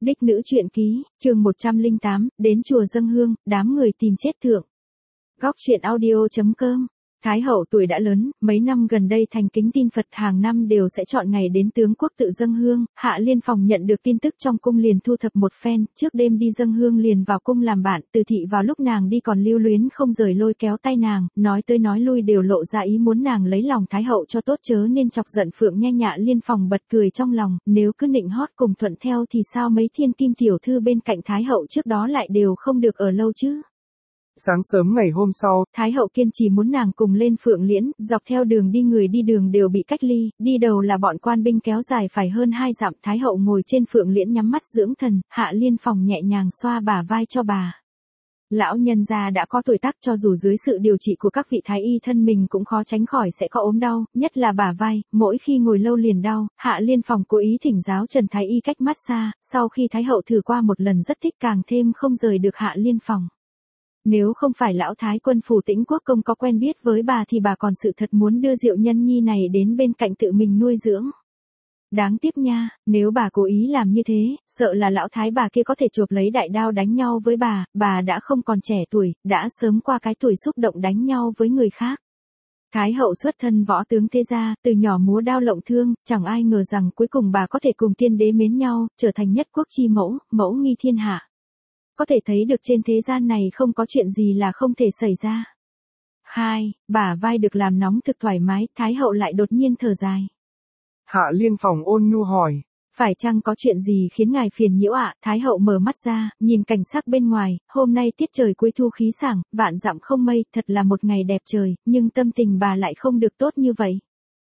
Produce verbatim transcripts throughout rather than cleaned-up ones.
Đích nữ truyện ký, chương một trăm lẻ tám, đến chùa dâng hương, đám người tìm chết thượng. Góc truyện audio.com. Thái hậu tuổi đã lớn, mấy năm gần đây thành kính tin Phật, hàng năm đều sẽ chọn ngày đến tướng quốc tự dâng hương. Hạ Liên Phòng nhận được tin tức trong cung liền thu thập một phen, trước đêm đi dâng hương liền vào cung làm bạn. Từ thị vào lúc nàng đi còn lưu luyến không rời lôi kéo tay nàng, nói tới nói lui đều lộ ra ý muốn nàng lấy lòng Thái hậu cho tốt, chớ nên chọc giận Phượng Nha. Hạ Liên Phòng bật cười trong lòng, nếu cứ nịnh hót cùng thuận theo thì sao mấy thiên kim tiểu thư bên cạnh Thái hậu trước đó lại đều không được ở lâu chứ. Sáng sớm ngày hôm sau, Thái hậu kiên trì muốn nàng cùng lên Phượng Liễn, dọc theo đường đi người đi đường đều bị cách ly, đi đầu là bọn quan binh kéo dài phải hơn hai dặm. Thái hậu ngồi trên Phượng Liễn nhắm mắt dưỡng thần, Hạ Liên Phòng nhẹ nhàng xoa bả vai cho bà. Lão nhân gia đã có tuổi tác, cho dù dưới sự điều trị của các vị thái y thân mình cũng khó tránh khỏi sẽ có ốm đau, nhất là bả vai, mỗi khi ngồi lâu liền đau. Hạ Liên Phòng cố ý thỉnh giáo Trần thái y cách massage, sau khi Thái hậu thử qua một lần rất thích, càng thêm không rời được Hạ Liên Phòng. Nếu không phải lão thái quân phủ Tĩnh Quốc công có quen biết với bà thì bà còn sự thật muốn đưa Diệu Nhân Nhi này đến bên cạnh tự mình nuôi dưỡng. Đáng tiếc nha, nếu bà cố ý làm như thế, sợ là lão thái bà kia có thể chộp lấy đại đao đánh nhau với bà, bà đã không còn trẻ tuổi, đã sớm qua cái tuổi xúc động đánh nhau với người khác. Thái hậu xuất thân võ tướng thế gia, từ nhỏ múa đao lộng thương, chẳng ai ngờ rằng cuối cùng bà có thể cùng tiên đế mến nhau, trở thành nhất quốc chi mẫu, mẫu nghi thiên hạ. Có thể thấy được trên thế gian này không có chuyện gì là không thể xảy ra. Hai, bả vai được làm nóng thực thoải mái, Thái hậu lại đột nhiên thở dài. Hạ Liên Phòng ôn nhu hỏi. Phải chăng có chuyện gì khiến ngài phiền nhiễu ạ? Thái hậu mở mắt ra, nhìn cảnh sắc bên ngoài, hôm nay tiết trời cuối thu khí sảng, vạn dặm không mây, thật là một ngày đẹp trời, nhưng tâm tình bà lại không được tốt như vậy.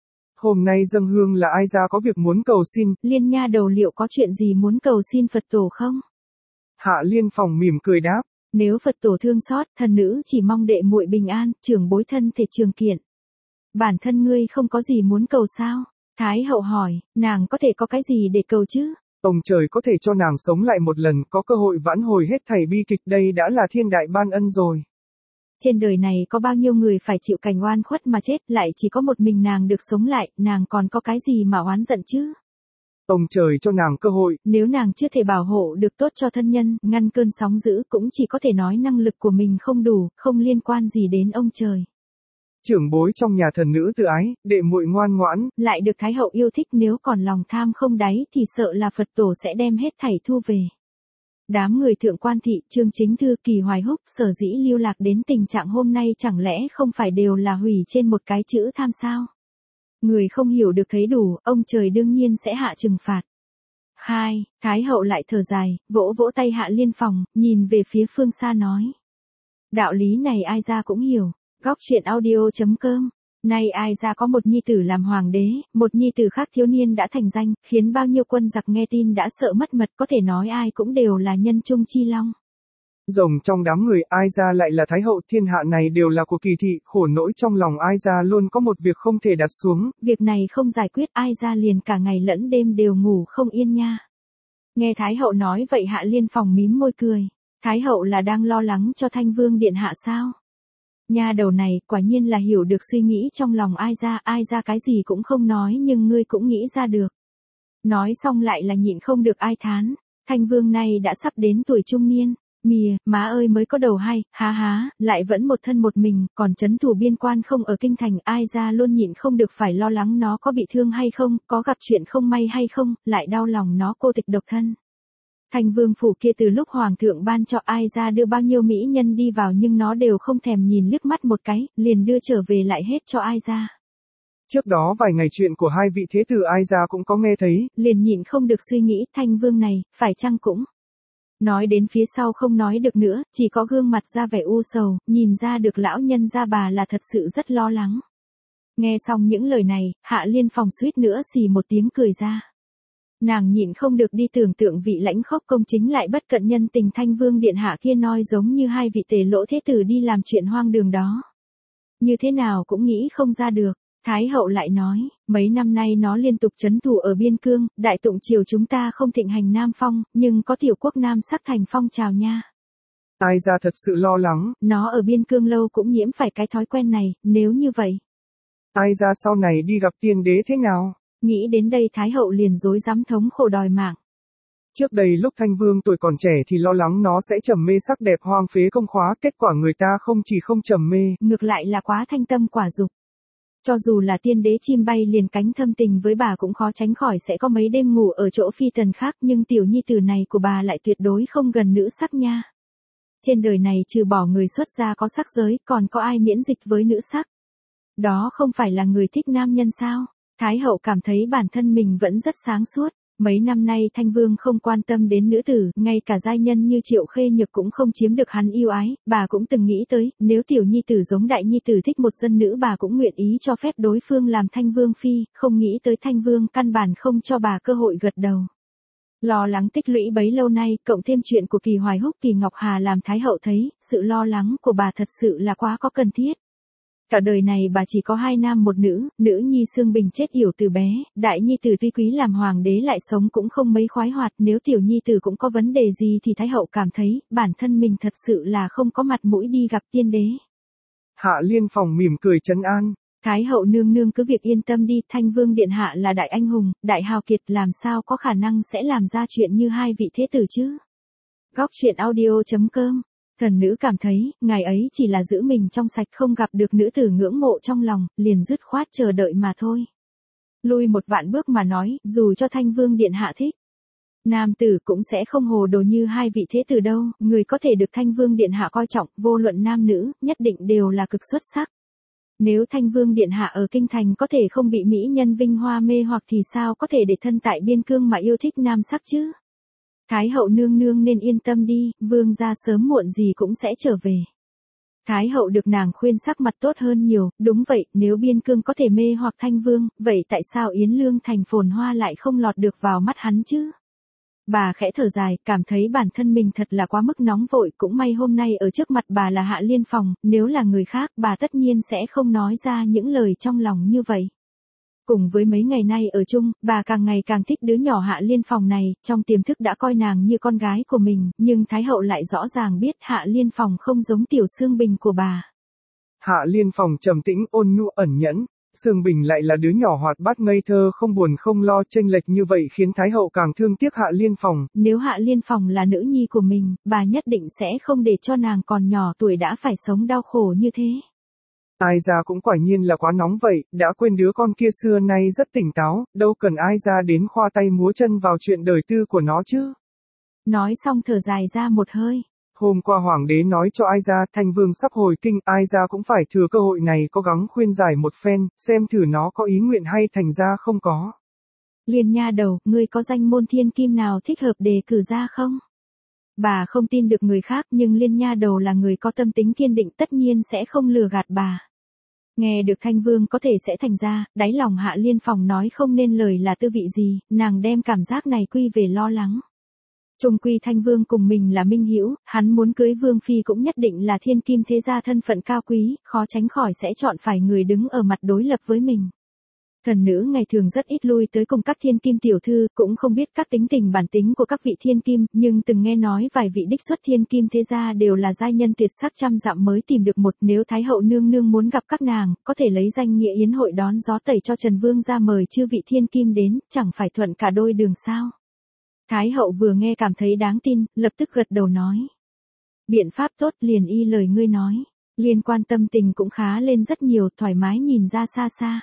Hôm nay dâng hương là ai ra có việc muốn cầu xin? Liên nha đầu liệu có chuyện gì muốn cầu xin Phật tổ không? Hạ Liên Phòng mỉm cười đáp. Nếu Phật tổ thương xót, thần nữ chỉ mong đệ muội bình an, trưởng bối thân thể trường kiện. Bản thân ngươi không có gì muốn cầu sao? Thái hậu hỏi, nàng có thể có cái gì để cầu chứ? Ông trời có thể cho nàng sống lại một lần, có cơ hội vãn hồi hết thảy bi kịch, đây đã là thiên đại ban ân rồi. Trên đời này có bao nhiêu người phải chịu cảnh oan khuất mà chết, lại chỉ có một mình nàng được sống lại, nàng còn có cái gì mà oán giận chứ? Ông trời cho nàng cơ hội. Nếu nàng chưa thể bảo hộ được tốt cho thân nhân, ngăn cơn sóng dữ, cũng chỉ có thể nói năng lực của mình không đủ, không liên quan gì đến ông trời. Trưởng bối trong nhà thần nữ tự ái, đệ muội ngoan ngoãn, lại được Thái hậu yêu thích, nếu còn lòng tham không đáy thì sợ là Phật tổ sẽ đem hết thảy thu về. Đám người thượng quan thị, Trương Chính Thư, Kỳ Hoài Húc sở dĩ lưu lạc đến tình trạng hôm nay chẳng lẽ không phải đều là hủy trên một cái chữ tham sao? Người không hiểu được thấy đủ, ông trời đương nhiên sẽ hạ trừng phạt. Hai, Thái hậu lại thở dài, vỗ vỗ tay Hạ Liên Phòng, nhìn về phía phương xa nói. Đạo lý này ai ra cũng hiểu. Góc truyện audio.com. Nay ai ra có một nhi tử làm hoàng đế, một nhi tử khác thiếu niên đã thành danh, khiến bao nhiêu quân giặc nghe tin đã sợ mất mật, có thể nói ai cũng đều là nhân trung chi long. Rồng trong đám người ai ra lại là Thái hậu, thiên hạ này đều là của Kỳ thị, khổ nỗi trong lòng ai ra luôn có một việc không thể đặt xuống. Việc này không giải quyết, ai ra liền cả ngày lẫn đêm đều ngủ không yên nha. Nghe Thái hậu nói vậy Hạ Liên Phòng mím môi cười. Thái hậu là đang lo lắng cho Thanh Vương điện hạ sao? Nha đầu này quả nhiên là hiểu được suy nghĩ trong lòng ai ra, ai ra cái gì cũng không nói nhưng ngươi cũng nghĩ ra được. Nói xong lại là nhịn không được ai thán. Thanh Vương này đã sắp đến tuổi trung niên. Mìa, má ơi mới có đầu hay, há há, lại vẫn một thân một mình, còn trấn thủ biên quan không ở kinh thành, ai ra luôn nhịn không được phải lo lắng nó có bị thương hay không, có gặp chuyện không may hay không, lại đau lòng nó cô tịch độc thân. Thành vương phủ kia từ lúc hoàng thượng ban cho ai ra đưa bao nhiêu mỹ nhân đi vào nhưng nó đều không thèm nhìn liếc mắt một cái, liền đưa trở về lại hết cho ai ra. Trước đó vài ngày chuyện của hai vị thế tử ai ra cũng có nghe thấy, liền nhịn không được suy nghĩ Thanh Vương này, phải chăng cũng. Nói đến phía sau không nói được nữa, chỉ có gương mặt ra vẻ u sầu, nhìn ra được lão nhân gia bà là thật sự rất lo lắng. Nghe xong những lời này, Hạ Liên Phòng suýt nữa xì một tiếng cười ra. Nàng nhịn không được đi tưởng tượng vị lãnh khốc công chính lại bất cận nhân tình Thanh Vương điện hạ kia nói giống như hai vị tề lỗ thế tử đi làm chuyện hoang đường đó. Như thế nào cũng nghĩ không ra được. Thái hậu lại nói, mấy năm nay nó liên tục trấn thủ ở biên cương, đại tụng triều chúng ta không thịnh hành Nam Phong, nhưng có tiểu quốc Nam sắc thành phong trào nha. Ai ra thật sự lo lắng. Nó ở biên cương lâu cũng nhiễm phải cái thói quen này, nếu như vậy. Ai ra sau này đi gặp tiên đế thế nào? Nghĩ đến đây Thái hậu liền rối rắm thống khổ đòi mạng. Trước đây lúc Thanh Vương tuổi còn trẻ thì lo lắng nó sẽ trầm mê sắc đẹp hoang phế công khóa, kết quả người ta không chỉ không trầm mê, ngược lại là quá thanh tâm quả dục. Cho dù là tiên đế chim bay liền cánh thâm tình với bà cũng khó tránh khỏi sẽ có mấy đêm ngủ ở chỗ phi tần khác, nhưng tiểu nhi tử này của bà lại tuyệt đối không gần nữ sắc nha. Trên đời này trừ bỏ người xuất gia có sắc giới, còn có ai miễn dịch với nữ sắc? Đó không phải là người thích nam nhân sao? Thái hậu cảm thấy bản thân mình vẫn rất sáng suốt. Mấy năm nay Thanh Vương không quan tâm đến nữ tử, ngay cả giai nhân như Triệu Khê Nhược cũng không chiếm được hắn yêu ái, bà cũng từng nghĩ tới, nếu tiểu nhi tử giống đại nhi tử thích một dân nữ bà cũng nguyện ý cho phép đối phương làm Thanh Vương phi, không nghĩ tới Thanh Vương căn bản không cho bà cơ hội gật đầu. Lo lắng tích lũy bấy lâu nay, cộng thêm chuyện của Kỳ Hoài Húc Kỳ Ngọc Hà làm Thái hậu thấy, sự lo lắng của bà thật sự là quá có cần thiết. Cả đời này bà chỉ có hai nam một nữ, nữ nhi Sương Bình chết yểu từ bé, đại nhi tử tuy quý làm hoàng đế lại sống cũng không mấy khoái hoạt, nếu tiểu nhi tử cũng có vấn đề gì thì Thái hậu cảm thấy, bản thân mình thật sự là không có mặt mũi đi gặp tiên đế. Hạ Liên Phòng mỉm cười trấn an. Thái hậu nương nương cứ việc yên tâm đi, Thanh Vương điện hạ là đại anh hùng, đại hào kiệt, làm sao có khả năng sẽ làm ra chuyện như hai vị thế tử chứ. Góc truyện audio chấm com. Thần nữ cảm thấy, ngài ấy chỉ là giữ mình trong sạch, không gặp được nữ tử ngưỡng mộ trong lòng, liền dứt khoát chờ đợi mà thôi. Lui một vạn bước mà nói, dù cho Thanh Vương điện hạ thích, nam tử cũng sẽ không hồ đồ như hai vị thế tử đâu, người có thể được Thanh Vương điện hạ coi trọng, vô luận nam nữ, nhất định đều là cực xuất sắc. Nếu Thanh Vương điện hạ ở kinh thành có thể không bị mỹ nhân vinh hoa mê hoặc thì sao có thể để thân tại biên cương mà yêu thích nam sắc chứ? Thái hậu nương nương nên yên tâm đi, vương gia sớm muộn gì cũng sẽ trở về. Thái hậu được nàng khuyên sắc mặt tốt hơn nhiều, đúng vậy, nếu biên cương có thể mê hoặc Thanh Vương, vậy tại sao Yến Lương thành phồn hoa lại không lọt được vào mắt hắn chứ? Bà khẽ thở dài, cảm thấy bản thân mình thật là quá mức nóng vội, cũng may hôm nay ở trước mặt bà là Hạ Liên Phòng, nếu là người khác bà tất nhiên sẽ không nói ra những lời trong lòng như vậy. Cùng với mấy ngày nay ở chung, bà càng ngày càng thích đứa nhỏ Hạ Liên Phòng này, trong tiềm thức đã coi nàng như con gái của mình, nhưng Thái hậu lại rõ ràng biết Hạ Liên Phòng không giống tiểu Sương Bình của bà. Hạ Liên Phòng trầm tĩnh ôn nhu ẩn nhẫn, Sương Bình lại là đứa nhỏ hoạt bát ngây thơ không buồn không lo, chênh lệch như vậy khiến Thái hậu càng thương tiếc Hạ Liên Phòng. Nếu Hạ Liên Phòng là nữ nhi của mình, bà nhất định sẽ không để cho nàng còn nhỏ tuổi đã phải sống đau khổ như thế. Ai ra cũng quả nhiên là quá nóng vậy, đã quên đứa con kia xưa nay rất tỉnh táo, đâu cần ai ra đến khoa tay múa chân vào chuyện đời tư của nó chứ. Nói xong thở dài ra một hơi. Hôm qua hoàng đế nói cho ai ra Thanh Vương sắp hồi kinh, ai ra cũng phải thừa cơ hội này cố gắng khuyên giải một phen, xem thử nó có ý nguyện hay thành ra không có. Liên nha đầu, ngươi có danh môn thiên kim nào thích hợp đề cử ra không? Bà không tin được người khác nhưng Liên nha đầu là người có tâm tính kiên định tất nhiên sẽ không lừa gạt bà. Nghe được Thanh Vương có thể sẽ thành ra, đáy lòng Hạ Liên Phòng nói không nên lời là tư vị gì, nàng đem cảm giác này quy về lo lắng. Trung quy Thanh Vương cùng mình là minh hữu, hắn muốn cưới Vương phi cũng nhất định là thiên kim thế gia thân phận cao quý, khó tránh khỏi sẽ chọn phải người đứng ở mặt đối lập với mình. Thần nữ ngày thường rất ít lui tới cùng các thiên kim tiểu thư, cũng không biết các tính tình bản tính của các vị thiên kim, nhưng từng nghe nói vài vị đích xuất thiên kim thế gia đều là giai nhân tuyệt sắc trăm dặm mới tìm được một, nếu Thái hậu nương nương muốn gặp các nàng, có thể lấy danh nghĩa yến hội đón gió tẩy cho Trần Vương ra mời chư vị thiên kim đến, chẳng phải thuận cả đôi đường sao. Thái hậu vừa nghe cảm thấy đáng tin, lập tức gật đầu nói. Biện pháp tốt, liền y lời ngươi nói. Liên quan tâm tình cũng khá lên rất nhiều, thoải mái nhìn ra xa xa.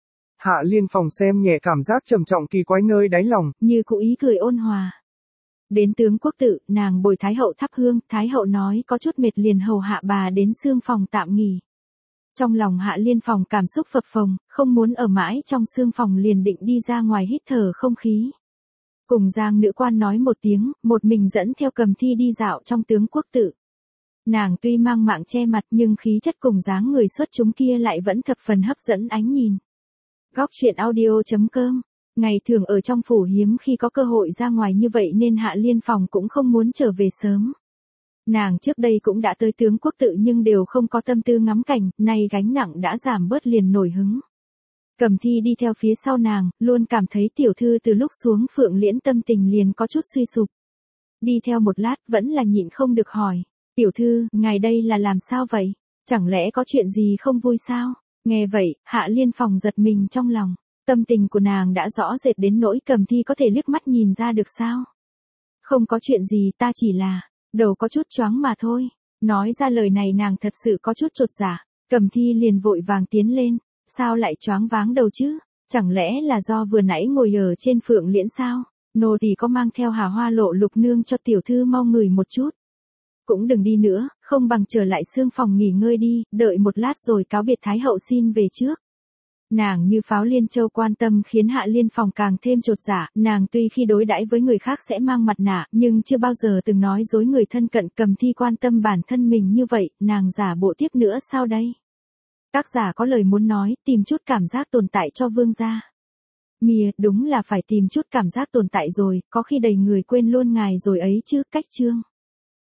Hạ Liên Phòng xem nhẹ cảm giác trầm trọng kỳ quái nơi đáy lòng, như cụ ý cười ôn hòa. Đến tướng quốc tự, nàng bồi Thái hậu thắp hương, Thái hậu nói có chút mệt liền hầu hạ bà đến xương phòng tạm nghỉ. Trong lòng Hạ Liên Phòng cảm xúc phập phồng, không muốn ở mãi trong xương phòng liền định đi ra ngoài hít thở không khí. Cùng Giang nữ quan nói một tiếng, một mình dẫn theo Cầm Thi đi dạo trong tướng quốc tự. Nàng tuy mang mạng che mặt nhưng khí chất cùng dáng người xuất chúng kia lại vẫn thập phần hấp dẫn ánh nhìn. Góc truyện audio chấm com. Ngày thường ở trong phủ hiếm khi có cơ hội ra ngoài như vậy nên Hạ Liên Phòng cũng không muốn trở về sớm. Nàng trước đây cũng đã tới tướng quốc tự nhưng đều không có tâm tư ngắm cảnh, nay gánh nặng đã giảm bớt liền nổi hứng. Cầm Thi đi theo phía sau nàng, luôn cảm thấy tiểu thư từ lúc xuống Phượng Liễn tâm tình liền có chút suy sụp. Đi theo một lát vẫn là nhịn không được hỏi, tiểu thư, ngài đây là làm sao vậy? Chẳng lẽ có chuyện gì không vui sao? Nghe vậy, Hạ Liên Phòng giật mình trong lòng, tâm tình của nàng đã rõ rệt đến nỗi Cầm Thi có thể liếc mắt nhìn ra được sao? Không có chuyện gì, ta chỉ là, đầu có chút choáng mà thôi. Nói ra lời này nàng thật sự có chút chột dạ. Cầm Thi liền vội vàng tiến lên, sao lại choáng váng đầu chứ? Chẳng lẽ là do vừa nãy ngồi ở trên phượng liễn sao? Nô tỳ có mang theo Hà Hoa Lộ Lục nương cho tiểu thư mau ngửi một chút. Cũng đừng đi nữa, không bằng trở lại xương phòng nghỉ ngơi đi, đợi một lát rồi cáo biệt Thái hậu xin về trước. Nàng như pháo liên châu quan tâm khiến Hạ Liên Phòng càng thêm chột dạ, nàng tuy khi đối đãi với người khác sẽ mang mặt nạ, nhưng chưa bao giờ từng nói dối người thân cận. Cầm Thi quan tâm bản thân mình như vậy, nàng giả bộ tiếp nữa sao đây? Tác giả có lời muốn nói, tìm chút cảm giác tồn tại cho vương gia. Mìa, đúng là phải tìm chút cảm giác tồn tại rồi, có khi đầy người quên luôn ngài rồi ấy chứ, cách chương.